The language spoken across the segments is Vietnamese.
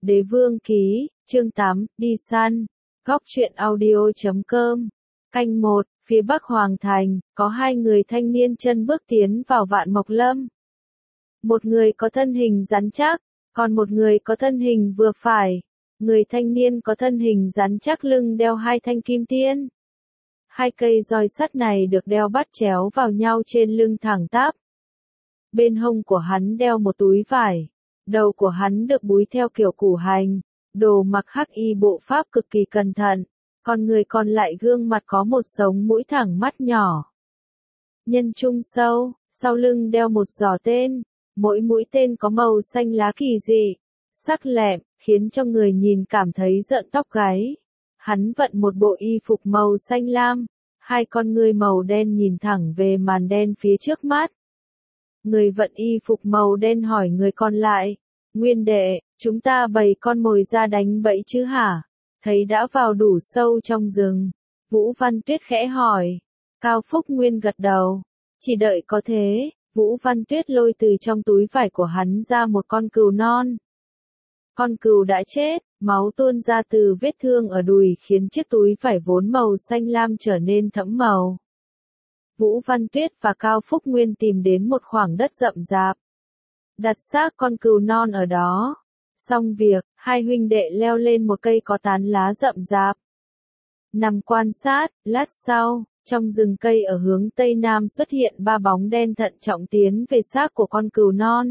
Đế vương ký, chương 8, đi săn. Góc truyện audio.com. Canh 1, phía bắc Hoàng Thành, có hai người thanh niên chân bước tiến vào Vạn Mộc Lâm. Một người có thân hình rắn chắc, còn một người có thân hình vừa phải. Người thanh niên có thân hình rắn chắc lưng đeo hai thanh kim tiên. Hai cây roi sắt này được đeo bắt chéo vào nhau trên lưng thẳng tắp. Bên hông của hắn đeo một túi vải. Đầu của hắn được búi theo kiểu củ hành, đồ mặc hắc y bộ pháp cực kỳ cẩn thận, còn người còn lại gương mặt có một sống mũi thẳng mắt nhỏ. Nhân trung sâu, sau lưng đeo một giỏ tên, mỗi mũi tên có màu xanh lá kỳ dị, sắc lẹm, khiến cho người nhìn cảm thấy rợn tóc gáy. Hắn vận một bộ y phục màu xanh lam, hai con ngươi màu đen nhìn thẳng về màn đen phía trước mắt. Người vận y phục màu đen hỏi người còn lại, Nguyên đệ, chúng ta bày con mồi ra đánh bẫy chứ hả? Thấy đã vào đủ sâu trong rừng. Vũ Văn Tuyết khẽ hỏi. Cao Phúc Nguyên gật đầu. Chỉ đợi có thế, Vũ Văn Tuyết lôi từ trong túi vải của hắn ra một con cừu non. Con cừu đã chết, máu tuôn ra từ vết thương ở đùi khiến chiếc túi vải vốn màu xanh lam trở nên thẫm màu. Vũ Văn Tuyết và Cao Phúc Nguyên tìm đến một khoảng đất rậm rạp. Đặt xác con cừu non ở đó. Xong việc, hai huynh đệ leo lên một cây có tán lá rậm rạp. Nằm quan sát, lát sau, trong rừng cây ở hướng tây nam xuất hiện ba bóng đen thận trọng tiến về xác của con cừu non.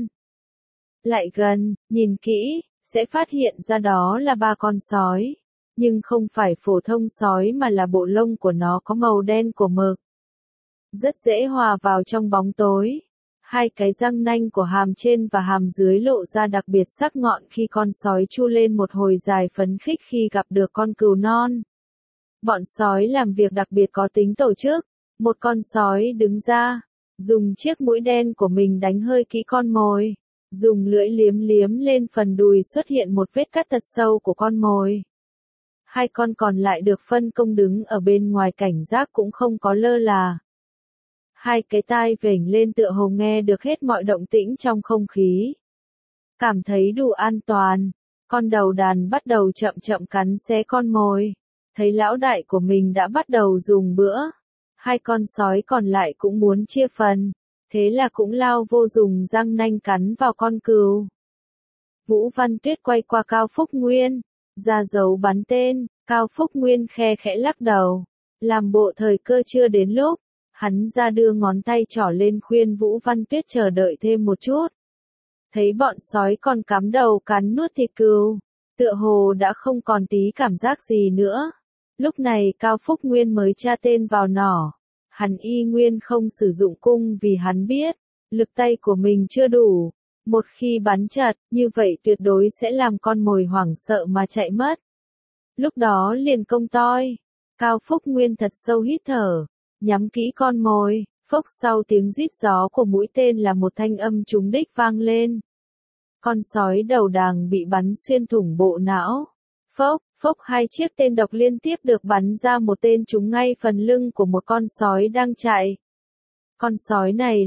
Lại gần, nhìn kỹ, sẽ phát hiện ra đó là ba con sói. Nhưng không phải phổ thông sói mà là bộ lông của nó có màu đen của mực. Rất dễ hòa vào trong bóng tối. Hai cái răng nanh của hàm trên và hàm dưới lộ ra đặc biệt sắc ngọn khi con sói chu lên một hồi dài phấn khích khi gặp được con cừu non. Bọn sói làm việc đặc biệt có tính tổ chức. Một con sói đứng ra, dùng chiếc mũi đen của mình đánh hơi kỹ con mồi. Dùng lưỡi liếm liếm lên phần đùi xuất hiện một vết cắt thật sâu của con mồi. Hai con còn lại được phân công đứng ở bên ngoài cảnh giác cũng không có lơ là. Hai cái tai vểnh lên tựa hồ nghe được hết mọi động tĩnh trong không khí. Cảm thấy đủ an toàn, con đầu đàn bắt đầu chậm chậm cắn xé con mồi. Thấy lão đại của mình đã bắt đầu dùng bữa. Hai con sói còn lại cũng muốn chia phần. Thế là cũng lao vô dùng răng nanh cắn vào con cừu. Vũ Văn Tuyết quay qua Cao Phúc Nguyên. Ra dấu bắn tên, Cao Phúc Nguyên khe khẽ lắc đầu. Làm bộ thời cơ chưa đến lúc. Hắn ra đưa ngón tay trỏ lên khuyên Vũ Văn Tuyết chờ đợi thêm một chút. Thấy bọn sói còn cắm đầu cắn nuốt thịt cừu, tựa hồ đã không còn tí cảm giác gì nữa. Lúc này Cao Phúc Nguyên mới tra tên vào nỏ. Hắn y nguyên không sử dụng cung vì hắn biết, lực tay của mình chưa đủ. Một khi bắn chật, như vậy tuyệt đối sẽ làm con mồi hoảng sợ mà chạy mất. Lúc đó liền công toi. Cao Phúc Nguyên thật sâu hít thở. Nhắm kỹ con mồi, phốc sau tiếng rít gió của mũi tên là một thanh âm trúng đích vang lên. Con sói đầu đàng bị bắn xuyên thủng bộ não. Phốc, phốc hai chiếc tên độc liên tiếp được bắn ra một tên trúng ngay phần lưng của một con sói đang chạy. Con sói này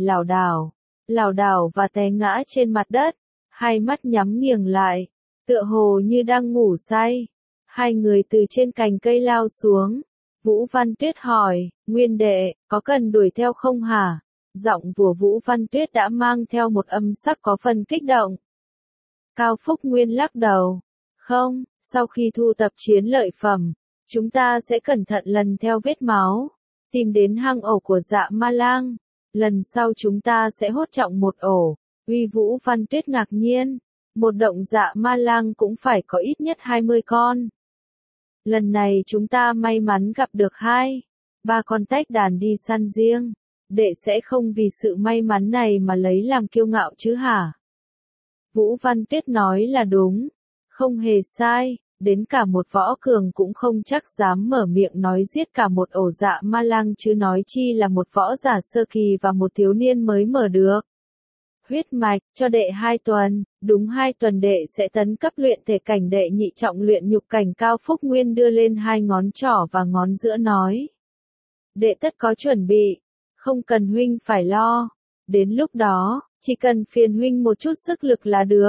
lảo đảo và té ngã trên mặt đất, hai mắt nhắm nghiền lại, tựa hồ như đang ngủ say. Hai người từ trên cành cây lao xuống. Vũ Văn Tuyết hỏi, Nguyên đệ, có cần đuổi theo không hả? Giọng của Vũ Văn Tuyết đã mang theo một âm sắc có phần kích động. Cao Phúc Nguyên lắc đầu. Không, sau khi thu tập chiến lợi phẩm, chúng ta sẽ cẩn thận lần theo vết máu, tìm đến hang ổ của Dạ Ma Lang. Lần sau chúng ta sẽ hốt trọng một ổ. Uy Vũ Văn Tuyết ngạc nhiên, một động Dạ Ma Lang cũng phải có ít nhất 20 con. Lần này chúng ta may mắn gặp được 2-3 con tách đàn đi săn riêng. Đệ sẽ không vì sự may mắn này mà lấy làm kiêu ngạo chứ hả? Vũ Văn Tuyết nói là đúng. Không hề sai, đến cả một võ cường cũng không chắc dám mở miệng nói giết cả một ổ Dạ Ma Lang chứ nói chi là một võ giả sơ kỳ và một thiếu niên mới mở được. Huyết mạch, cho đệ 2 tuần, đúng 2 tuần đệ sẽ tấn cấp luyện thể cảnh đệ nhị trọng luyện nhục cảnh. Cao Phúc Nguyên đưa lên 2 ngón trỏ và ngón giữa nói. Đệ tất có chuẩn bị, không cần huynh phải lo, đến lúc đó, chỉ cần phiền huynh một chút sức lực là được.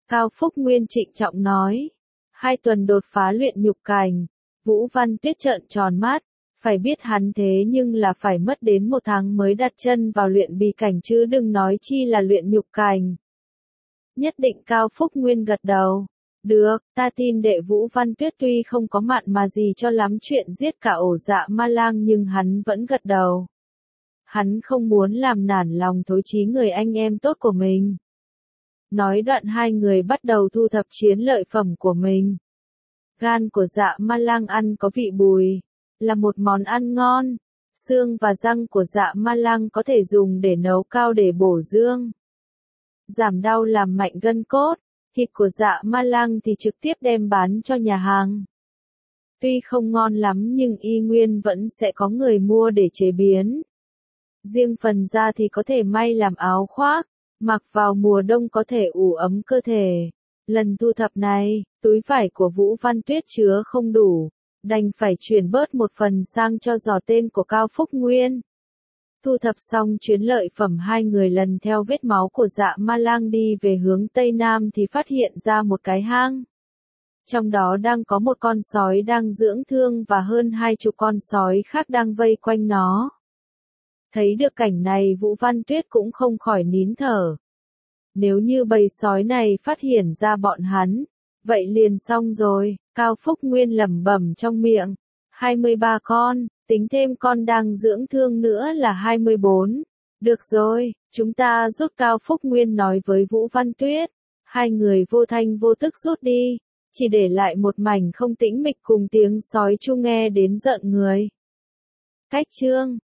Cao Phúc Nguyên trịnh trọng nói. 2 tuần đột phá luyện nhục cảnh. Vũ Văn Tuyết trợn tròn mắt. Phải biết hắn thế nhưng là phải mất đến 1 tháng mới đặt chân vào luyện bì cảnh chứ đừng nói chi là luyện nhục cảnh. Nhất định Cao Phúc Nguyên gật đầu. Được, ta tin đệ Vũ Văn Tuyết tuy không có mặn mà gì cho lắm chuyện giết cả ổ Dạ Ma Lang nhưng hắn vẫn gật đầu. Hắn không muốn làm nản lòng thối chí người anh em tốt của mình. Nói đoạn 2 người bắt đầu thu thập chiến lợi phẩm của mình. Gan của Dạ Ma Lang ăn có vị bùi, là một món ăn ngon. Xương và răng của Dạ Ma Lang có thể dùng để nấu cao để bổ dương, giảm đau làm mạnh gân cốt. Thịt của Dạ Ma Lang thì trực tiếp đem bán cho nhà hàng. Tuy không ngon lắm nhưng y nguyên vẫn sẽ có người mua để chế biến. Riêng phần da thì có thể may làm áo khoác, mặc vào mùa đông có thể ủ ấm cơ thể. Lần thu thập này, túi vải của Vũ Văn Tuyết chứa không đủ, đành phải chuyển bớt một phần sang cho giỏ tên của Cao Phúc Nguyên. Thu thập xong chuyến lợi phẩm 2 người lần theo vết máu của Dạ Ma Lang đi về hướng Tây Nam thì phát hiện ra một cái hang. Trong đó đang có một con sói đang dưỡng thương và hơn 20 con sói khác đang vây quanh nó. Thấy được cảnh này Vũ Văn Tuyết cũng không khỏi nín thở. Nếu như bầy sói này phát hiện ra bọn hắn, vậy liền xong rồi, Cao Phúc Nguyên lẩm bẩm trong miệng. 23 con, tính thêm con đang dưỡng thương nữa là 24. Được rồi, chúng ta rút. Cao Phúc Nguyên nói với Vũ Văn Tuyết. 2 người vô thanh vô tức rút đi, chỉ để lại một mảnh không tĩnh mịch cùng tiếng sói chu nghe đến giận người. Cách chương